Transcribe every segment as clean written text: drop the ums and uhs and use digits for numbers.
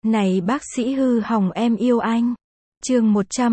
Này bác sĩ hư hỏng em yêu anh. Chương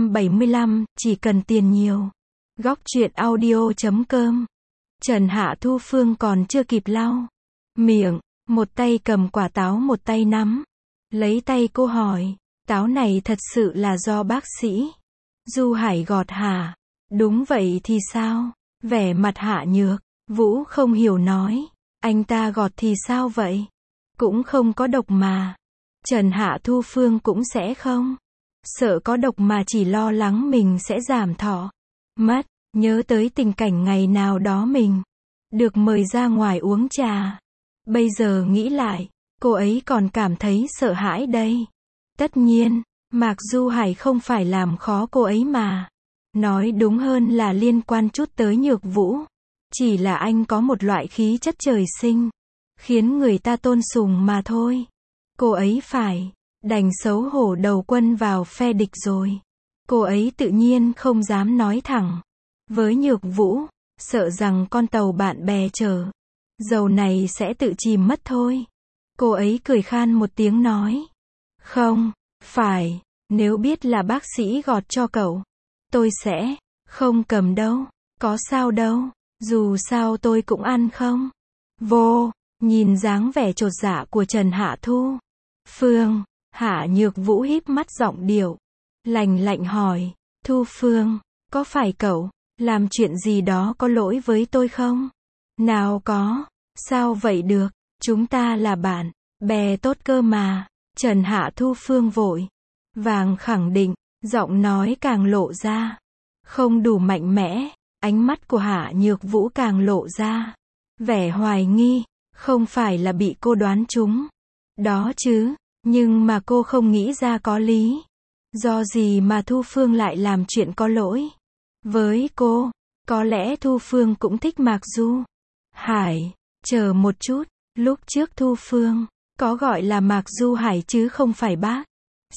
175, chỉ cần tiền nhiều. Góc truyện audio.com. Trần Hạ Thu Phương còn chưa kịp lau miệng, một tay cầm quả táo một tay nắm lấy tay cô hỏi, táo này thật sự là do bác sĩ Du Hải gọt hả? Đúng vậy thì sao? Vẻ mặt Hạ Nhược Vũ không hiểu nói, anh ta gọt thì sao vậy? Cũng không có độc mà. Trần Hạ Thu Phương cũng sẽ không sợ có độc mà chỉ lo lắng mình sẽ giảm thọ mất. Nhớ tới tình cảnh ngày nào đó mình được mời ra ngoài uống trà. Bây giờ nghĩ lại, cô ấy còn cảm thấy sợ hãi đây. Tất nhiên, Mạc Du Hải không phải làm khó cô ấy mà. Nói đúng hơn là liên quan chút tới Nhược Vũ. Chỉ là anh có một loại khí chất trời sinh, khiến người ta tôn sùng mà thôi. Cô ấy phải đành xấu hổ đầu quân vào phe địch rồi. Cô ấy tự nhiên không dám nói thẳng với Nhược Vũ, sợ rằng con tàu bạn bè chở dầu này sẽ tự chìm mất thôi. Cô ấy cười khan một tiếng nói, không phải, nếu biết là bác sĩ gọt cho cậu, tôi sẽ không cầm đâu, có sao đâu, dù sao tôi cũng ăn không vô. Nhìn dáng vẻ chột dạ của Trần Hạ Thu Phương, Hạ Nhược Vũ híp mắt giọng điệu lạnh lạnh hỏi, Thu Phương, có phải cậu làm chuyện gì đó có lỗi với tôi không? Nào có, sao vậy được, chúng ta là bạn bè tốt cơ mà. Trần Hạ Thu Phương vội vàng khẳng định, giọng nói càng lộ ra không đủ mạnh mẽ. Ánh mắt của Hạ Nhược Vũ càng lộ ra vẻ hoài nghi, không phải là bị cô đoán trúng đó chứ, nhưng mà cô không nghĩ ra có lý do gì mà Thu Phương lại làm chuyện có lỗi với cô. Có lẽ Thu Phương cũng thích Mạc Du Hải. Chờ một chút, lúc trước Thu Phương có gọi là Mạc Du Hải chứ không phải bác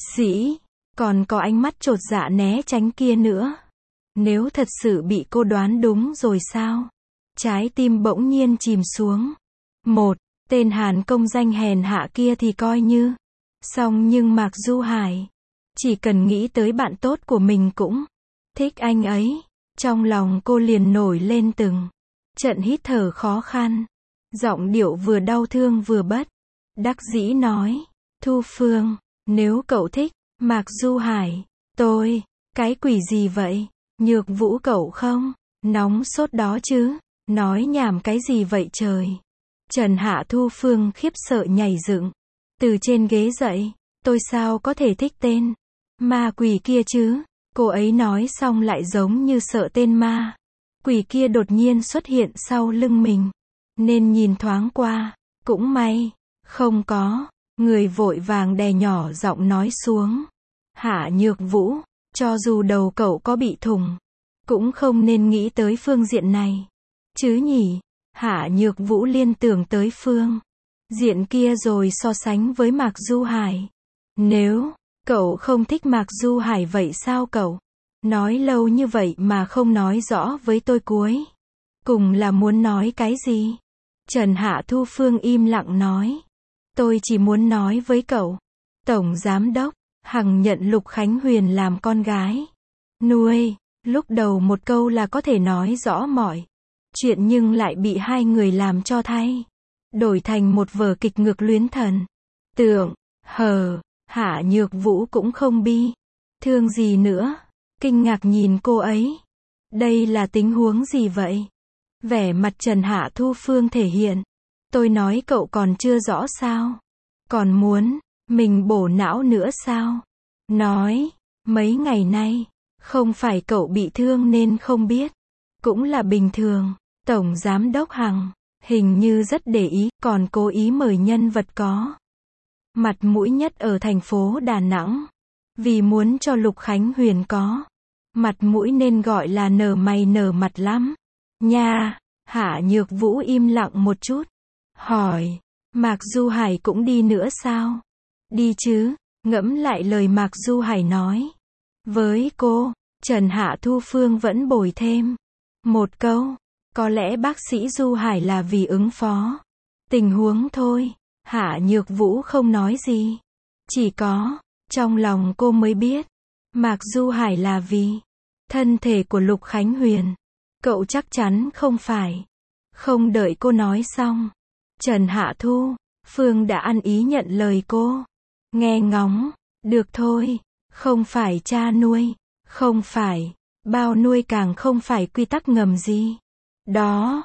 sĩ. Còn có ánh mắt chột dạ né tránh kia nữa. Nếu thật sự bị cô đoán đúng rồi sao? Trái tim bỗng nhiên chìm xuống. Một, tên Hàn công danh hèn hạ kia thì coi như xong, nhưng Mạc Du Hải, chỉ cần nghĩ tới bạn tốt của mình cũng thích anh ấy, trong lòng cô liền nổi lên từng trận hít thở khó khăn. Giọng điệu vừa đau thương vừa bất đắc dĩ nói, Thu Phương, nếu cậu thích Mạc Du Hải, tôi, cái quỷ gì vậy? Nhược Vũ cậu không nóng sốt đó chứ, nói nhảm cái gì vậy trời? Trần Hạ Thu Phương khiếp sợ nhảy dựng từ trên ghế dậy, tôi sao có thể thích tên ma quỷ kia chứ? Cô ấy nói xong lại giống như sợ tên ma quỷ kia đột nhiên xuất hiện sau lưng mình, nên nhìn thoáng qua, cũng may không có. Người vội vàng đè nhỏ giọng nói xuống, Hạ Nhược Vũ, cho dù đầu cậu có bị thủng, cũng không nên nghĩ tới phương diện này chứ nhỉ? Hạ Nhược Vũ liên tưởng tới phương diện kia rồi so sánh với Mạc Du Hải. Nếu cậu không thích Mạc Du Hải vậy sao cậu nói lâu như vậy mà không nói rõ với tôi, cuối cùng là muốn nói cái gì? Trần Hạ Thu Phương im lặng nói, tôi chỉ muốn nói với cậu, Tổng Giám đốc Hằng nhận Lục Khánh Huyền làm con gái nuôi. Lúc đầu một câu là có thể nói rõ mọi chuyện, nhưng lại bị hai người làm cho thay đổi thành một vở kịch ngược luyến thần tượng. Hạ Nhược Vũ cũng không bi thương gì nữa, kinh ngạc nhìn cô ấy. Đây là tình huống gì vậy? Vẻ mặt Trần Hạ Thu Phương thể hiện, tôi nói cậu còn chưa rõ sao? Còn muốn mình bổ não nữa sao? Nói, mấy ngày nay, không phải cậu bị thương nên không biết, cũng là bình thường. Tổng Giám đốc Hằng hình như rất để ý, còn cố ý mời nhân vật có mặt mũi nhất ở thành phố Đà Nẵng, vì muốn cho Lục Khánh Huyền có mặt mũi nên gọi là nở mày nở mặt lắm nha. Hạ Nhược Vũ im lặng một chút, hỏi, Mạc Du Hải cũng đi nữa sao? Đi chứ, ngẫm lại lời Mạc Du Hải nói với cô. Trần Hạ Thu Phương vẫn bồi thêm một câu, có lẽ bác sĩ Du Hải là vì ứng phó tình huống thôi. Hạ Nhược Vũ không nói gì, Chỉ có, trong lòng cô mới biết, Mạc Du Hải là vì thân thể của Lục Khánh Huyền. Cậu chắc chắn không phải. Không đợi cô nói xong, Trần Hạ Thu, Phương đã ăn ý nhận lời cô. Nghe ngóng, được thôi, không phải cha nuôi, không phải, bao nuôi càng không phải quy tắc ngầm gì. Đó,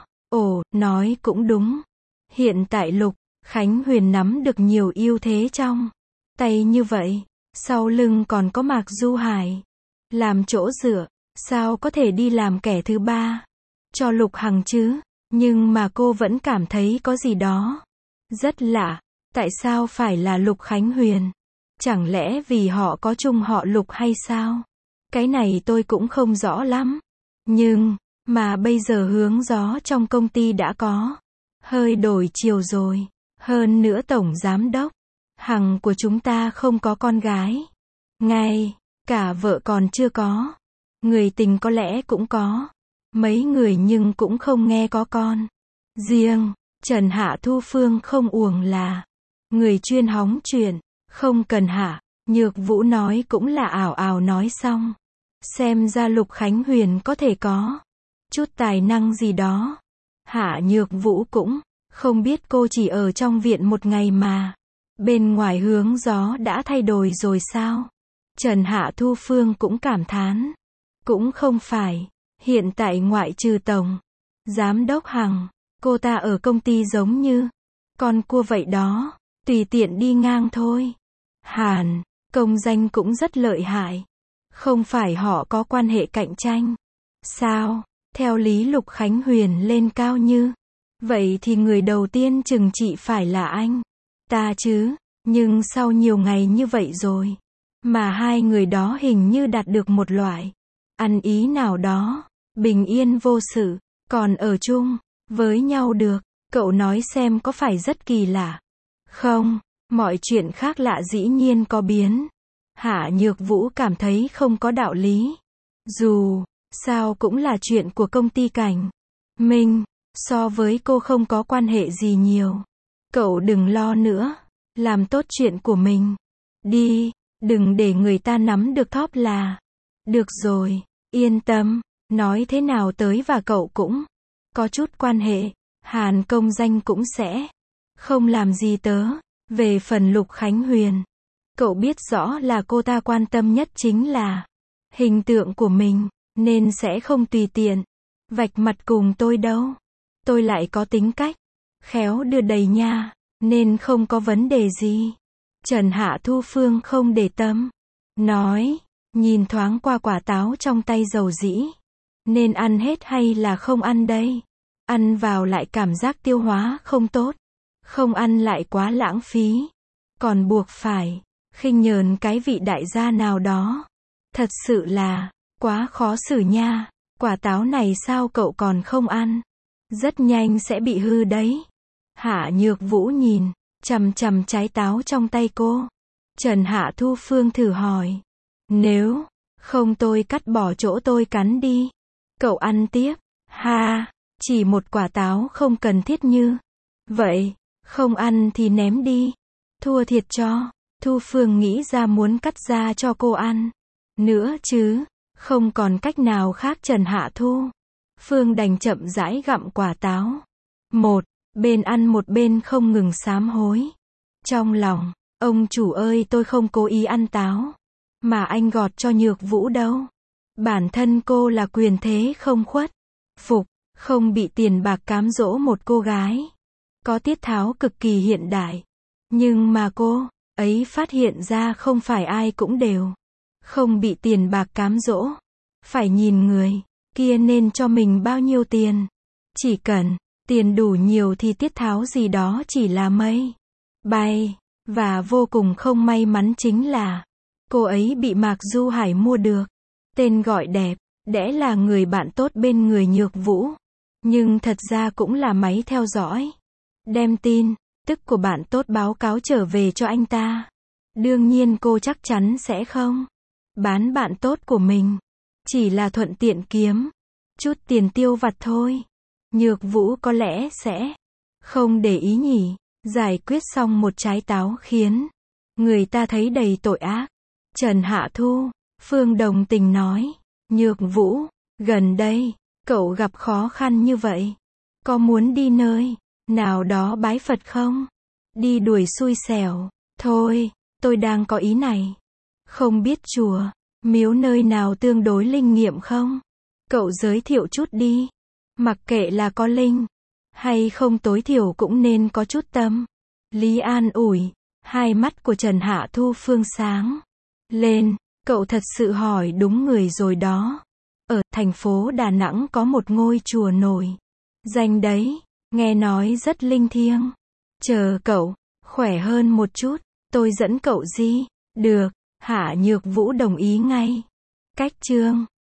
nói cũng đúng. Hiện tại Lục Khánh Huyền nắm được nhiều ưu thế trong tay như vậy, sau lưng còn có Mạc Du Hải làm chỗ dựa, sao có thể đi làm kẻ thứ ba cho Lục Hằng chứ? Nhưng mà cô vẫn cảm thấy có gì đó rất lạ. Tại sao phải là Lục Khánh Huyền? Chẳng lẽ vì họ có chung họ Lục hay sao? Cái này tôi cũng không rõ lắm. Nhưng mà bây giờ hướng gió trong công ty đã có hơi đổi chiều rồi. Hơn nữa Tổng Giám đốc Hằng của chúng ta không có con gái. Ngay cả vợ còn chưa có. Người tình có lẽ cũng có mấy người nhưng cũng không nghe có con riêng. Trần Hạ Thu Phương không uổng là người chuyên hóng chuyện. Không cần Hạ Nhược Vũ nói cũng là ảo ảo nói xong. Xem ra Lục Khánh Huyền có thể có chút tài năng gì đó. Hạ Nhược Vũ cũng không biết cô chỉ ở trong viện một ngày mà bên ngoài hướng gió đã thay đổi rồi sao? Trần Hạ Thu Phương cũng cảm thán. Cũng không phải. Hiện tại ngoại trừ Tổng Giám đốc Hằng, cô ta ở công ty giống như con cua vậy đó, tùy tiện đi ngang thôi. Hàn, công danh cũng rất lợi hại. Không phải họ có quan hệ cạnh tranh sao? Theo lý Lục Khánh Huyền lên cao như vậy thì người đầu tiên chừng trị phải là anh ta chứ. Nhưng sau nhiều ngày như vậy rồi, mà hai người đó hình như đạt được một loại ăn ý nào đó, bình yên vô sự, còn ở chung với nhau được. Cậu nói xem có phải rất kỳ lạ không? Mọi chuyện khác lạ dĩ nhiên có biến. Hạ Nhược Vũ cảm thấy không có đạo lý. Dù sao cũng là chuyện của công ty Cảnh Minh, so với cô không có quan hệ gì nhiều. Cậu đừng lo nữa, làm tốt chuyện của mình đi, đừng để người ta nắm được thóp là được rồi. Yên tâm, nói thế nào tới và cậu cũng có chút quan hệ. Hàn công danh cũng sẽ không làm gì tớ. Về phần Lục Khánh Huyền, cậu biết rõ là cô ta quan tâm nhất chính là hình tượng của mình, nên sẽ không tùy tiện vạch mặt cùng tôi đâu. Tôi lại có tính cách khéo đưa đẩy nha, nên không có vấn đề gì. Trần Hạ Thu Phương không để tâm, nói, nhìn thoáng qua quả táo trong tay dầu dĩ. Nên ăn hết hay là không ăn đây? Ăn vào lại cảm giác tiêu hóa không tốt. Không ăn lại quá lãng phí. Còn buộc phải khinh nhờn cái vị đại gia nào đó. Thật sự là quá khó xử nha. Quả táo này sao cậu còn không ăn? Rất nhanh sẽ bị hư đấy. Hạ Nhược Vũ nhìn chằm chằm trái táo trong tay cô. Trần Hạ Thu Phương thử hỏi, nếu không tôi cắt bỏ chỗ tôi cắn đi. Cậu ăn tiếp. Ha, chỉ một quả táo không cần thiết như vậy. Không ăn thì ném đi. Thua thiệt cho. Thu Phương nghĩ ra muốn cắt ra cho cô ăn nữa chứ. Không còn cách nào khác. Trần Hạ Thu Phương đành chậm rãi gặm quả táo. Một bên ăn một bên không ngừng sám hối. Trong lòng, ông chủ ơi, tôi không cố ý ăn táo mà anh gọt cho Nhược Vũ đâu. Bản thân cô là quyền thế không khuất phục, không bị tiền bạc cám dỗ một cô gái có tiết tháo cực kỳ hiện đại. Nhưng mà cô ấy phát hiện ra không phải ai cũng đều không bị tiền bạc cám dỗ. Phải nhìn người kia nên cho mình bao nhiêu tiền. Chỉ cần tiền đủ nhiều thì tiết tháo gì đó chỉ là mây bay. Và vô cùng không may mắn chính là cô ấy bị Mạc Du Hải mua được. Tên gọi đẹp đẽ là người bạn tốt bên người Nhược Vũ, nhưng thật ra cũng là máy theo dõi, đem tin tức của bạn tốt báo cáo trở về cho anh ta. Đương nhiên cô chắc chắn sẽ không bán bạn tốt của mình, chỉ là thuận tiện kiếm chút tiền tiêu vặt thôi. Nhược Vũ có lẽ sẽ không để ý nhỉ. Giải quyết xong một trái táo khiến Người ta thấy đầy tội ác. Trần Hạ Thu, Phương đồng tình nói. Nhược Vũ, gần đây, cậu gặp khó khăn như vậy. Có muốn đi nơi nào đó bái Phật không? Đi đuổi xui xẻo. Thôi, tôi đang có ý này. Không biết chùa, miếu nơi nào tương đối linh nghiệm không? Cậu giới thiệu chút đi. Mặc kệ là có linh hay không, tối thiểu cũng nên có chút tâm lý an ủi. Hai mắt của Trần Hạ Thu Phương sáng lên. Cậu thật sự hỏi đúng người rồi đó. Ở thành phố Đà Nẵng có một ngôi chùa nổi danh đấy, nghe nói rất linh thiêng. Chờ cậu khỏe hơn một chút, tôi dẫn cậu đi. Được, Hạ Nhược Vũ đồng ý ngay. Cách chương